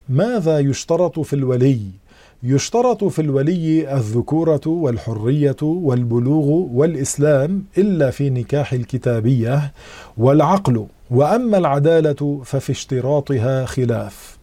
ماذا يشترط في الولي؟ يشترط في الولي الذكورة والحرية والبلوغ والإسلام إلا في نكاح الكتابية والعقل، وأما العدالة ففي اشتراطها خلاف.